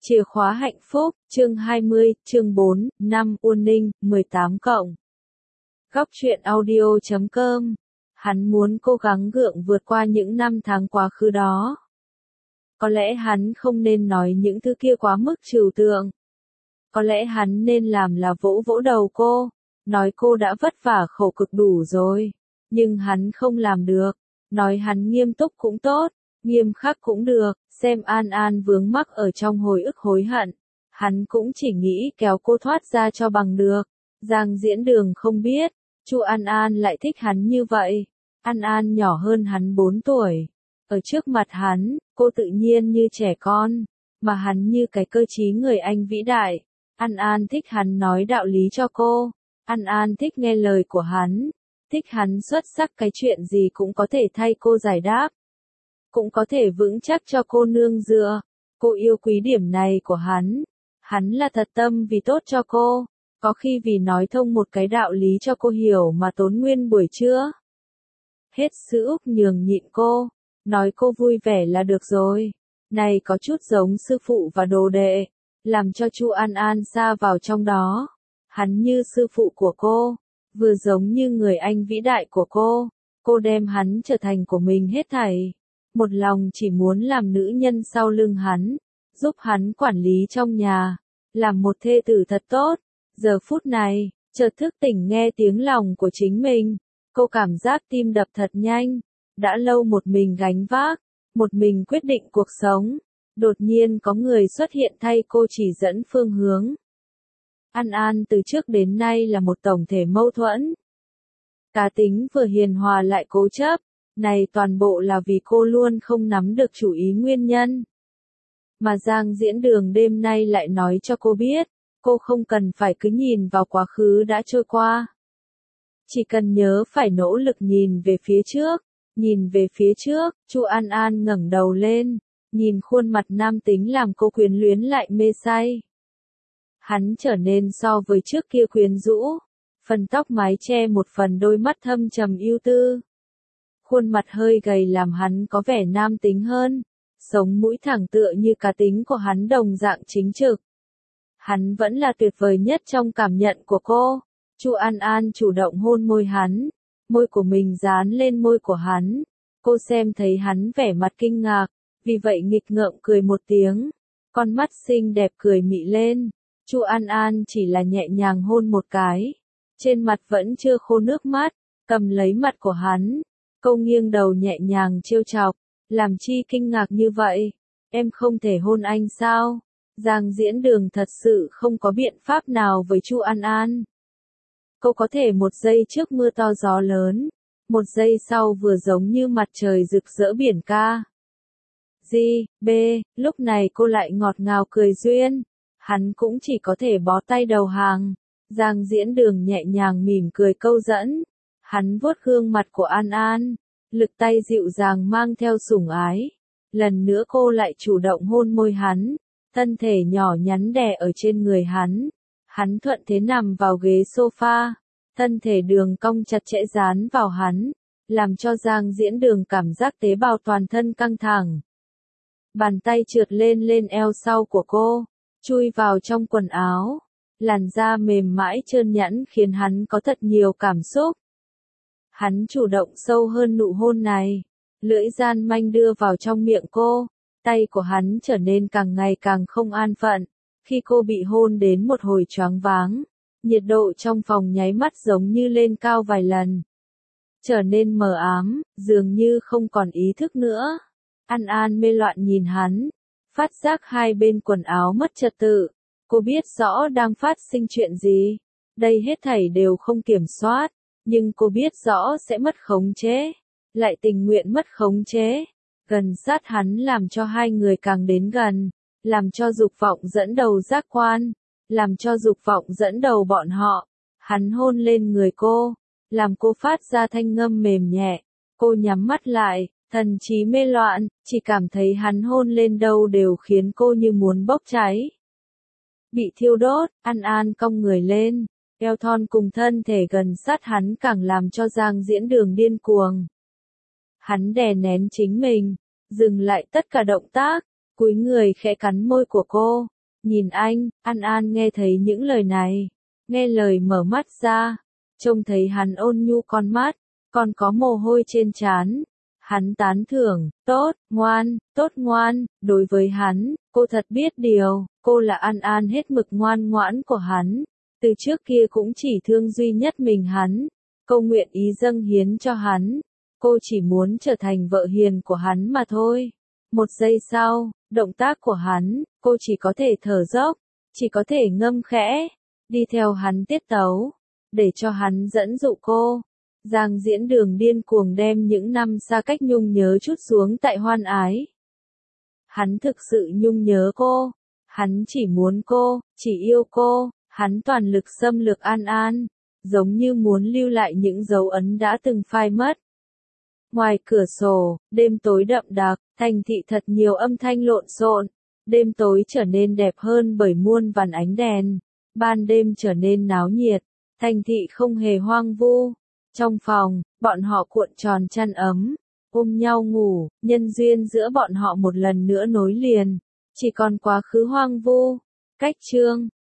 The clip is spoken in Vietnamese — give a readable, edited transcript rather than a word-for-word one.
Chìa khóa hạnh phúc, chương 20, chương 4, 5, Uôn Ninh, 18 cộng. Góc truyện audio.com. Hắn muốn cố gắng gượng vượt qua những năm tháng quá khứ đó. Có lẽ hắn không nên nói những thứ kia quá mức trừu tượng. Có lẽ hắn nên làm là vỗ vỗ đầu cô, nói cô đã vất vả khổ cực đủ rồi. Nhưng hắn không làm được. Nói hắn nghiêm túc cũng tốt, nghiêm khắc cũng được, xem An An vướng mắc ở trong hồi ức hối hận. Hắn cũng chỉ nghĩ kéo cô thoát ra cho bằng được. Giang Diễn Đường không biết, Chu An An lại thích hắn như vậy. An An nhỏ hơn hắn 4 tuổi. Ở trước mặt hắn, cô tự nhiên như trẻ con, mà hắn như cái cơ trí người anh vĩ đại. An An thích hắn nói đạo lý cho cô. An An thích nghe lời của hắn. Thích hắn xuất sắc cái chuyện gì cũng có thể thay cô giải đáp. Cũng có thể vững chắc cho cô nương dựa. Cô yêu quý điểm này của hắn. Hắn là thật tâm vì tốt cho cô. Có khi vì nói thông một cái đạo lý cho cô hiểu mà tốn nguyên buổi trưa. Hết sự úc nhường nhịn cô. Nói cô vui vẻ là được rồi. Này có chút giống sư phụ và đồ đệ. Làm cho Chu An An sa vào trong đó. Hắn như sư phụ của cô. Vừa giống như người anh vĩ đại của cô đem hắn trở thành của mình hết thảy. Một lòng chỉ muốn làm nữ nhân sau lưng hắn, giúp hắn quản lý trong nhà, làm một thê tử thật tốt. Giờ phút này, chợt thức tỉnh nghe tiếng lòng của chính mình, cô cảm giác tim đập thật nhanh, đã lâu một mình gánh vác, một mình quyết định cuộc sống, đột nhiên có người xuất hiện thay cô chỉ dẫn phương hướng. An An từ trước đến nay là một tổng thể mâu thuẫn. Cá tính vừa hiền hòa lại cố chấp, này toàn bộ là vì cô luôn không nắm được chủ ý nguyên nhân. Mà Giang Diễn Đường đêm nay lại nói cho cô biết, cô không cần phải cứ nhìn vào quá khứ đã trôi qua. Chỉ cần nhớ phải nỗ lực nhìn về phía trước, nhìn về phía trước. Chu An An ngẩng đầu lên, nhìn khuôn mặt nam tính làm cô quyến luyến lại mê say. Hắn trở nên so với trước kia quyến rũ, phần tóc mái che một phần đôi mắt thâm trầm ưu tư. Khuôn mặt hơi gầy làm hắn có vẻ nam tính hơn, sống mũi thẳng tựa như cá tính của hắn đồng dạng chính trực. Hắn vẫn là tuyệt vời nhất trong cảm nhận của cô. Chu An An chủ động hôn môi hắn, môi của mình dán lên môi của hắn. Cô xem thấy hắn vẻ mặt kinh ngạc, vì vậy nghịch ngợm cười một tiếng, con mắt xinh đẹp cười mị lên. Chu An An chỉ là nhẹ nhàng hôn một cái, trên mặt vẫn chưa khô nước mắt, cầm lấy mặt của hắn, cô nghiêng đầu nhẹ nhàng trêu chọc, làm chi kinh ngạc như vậy, em không thể hôn anh sao? Giang Diễn Đường thật sự không có biện pháp nào với Chu An An. Cô có thể một giây trước mưa to gió lớn, một giây sau vừa giống như mặt trời rực rỡ biển ca. Lúc này cô lại ngọt ngào cười duyên. Hắn cũng chỉ có thể bó tay đầu hàng. Giang Diễn Đường nhẹ nhàng mỉm cười câu dẫn. Hắn vuốt gương mặt của An An, lực tay dịu dàng mang theo sủng ái. Lần nữa cô lại chủ động hôn môi hắn, thân thể nhỏ nhắn đè ở trên người hắn. Hắn thuận thế nằm vào ghế sofa, thân thể đường cong chặt chẽ dán vào hắn, làm cho Giang Diễn Đường cảm giác tế bào toàn thân căng thẳng. Bàn tay trượt lên eo sau của cô, chui vào trong quần áo, làn da mềm mại trơn nhẵn khiến hắn có thật nhiều cảm xúc. Hắn chủ động sâu hơn nụ hôn này, lưỡi gian manh đưa vào trong miệng cô, tay của hắn trở nên càng ngày càng không an phận, khi cô bị hôn đến một hồi choáng váng, nhiệt độ trong phòng nháy mắt giống như lên cao vài lần, trở nên mờ ám, dường như không còn ý thức nữa. An An mê loạn nhìn hắn, phát giác hai bên quần áo mất trật tự, cô biết rõ đang phát sinh chuyện gì, đây hết thảy đều không kiểm soát, nhưng cô biết rõ sẽ mất khống chế, lại tình nguyện mất khống chế, gần sát hắn làm cho hai người càng đến gần, làm cho dục vọng dẫn đầu giác quan, làm cho dục vọng dẫn đầu bọn họ, hắn hôn lên người cô, làm cô phát ra thanh ngâm mềm nhẹ, cô nhắm mắt lại. Thần trí mê loạn, chỉ cảm thấy hắn hôn lên đâu đều khiến cô như muốn bốc cháy. Bị thiêu đốt, An An cong người lên, eo thon cùng thân thể gần sát hắn càng làm cho Giang Diễn Đường điên cuồng. Hắn đè nén chính mình, dừng lại tất cả động tác, cúi người khẽ cắn môi của cô. Nhìn anh, An An nghe thấy những lời này. Nghe lời mở mắt ra. Trông thấy hắn ôn nhu con mắt. Còn có mồ hôi trên trán. Hắn tán thưởng, tốt ngoan, đối với hắn, cô thật biết điều, cô là An An hết mực ngoan ngoãn của hắn, từ trước kia cũng chỉ thương duy nhất mình hắn, cô nguyện ý dâng hiến cho hắn, cô chỉ muốn trở thành vợ hiền của hắn mà thôi. Một giây sau, động tác của hắn, cô chỉ có thể thở dốc, chỉ có thể ngâm khẽ, đi theo hắn tiết tấu, để cho hắn dẫn dụ cô. Giang Diễn Đường điên cuồng đem những năm xa cách nhung nhớ trút xuống tại Hoan Ái. Hắn thực sự nhung nhớ cô, hắn chỉ muốn cô, chỉ yêu cô, hắn toàn lực xâm lược An An, giống như muốn lưu lại những dấu ấn đã từng phai mất. Ngoài cửa sổ, đêm tối đậm đặc, thành thị thật nhiều âm thanh lộn xộn, đêm tối trở nên đẹp hơn bởi muôn vàn ánh đèn, ban đêm trở nên náo nhiệt, thành thị không hề hoang vu. Trong phòng, bọn họ cuộn tròn chăn ấm, ôm nhau ngủ, nhân duyên giữa bọn họ một lần nữa nối liền, chỉ còn quá khứ hoang vu. Cách chương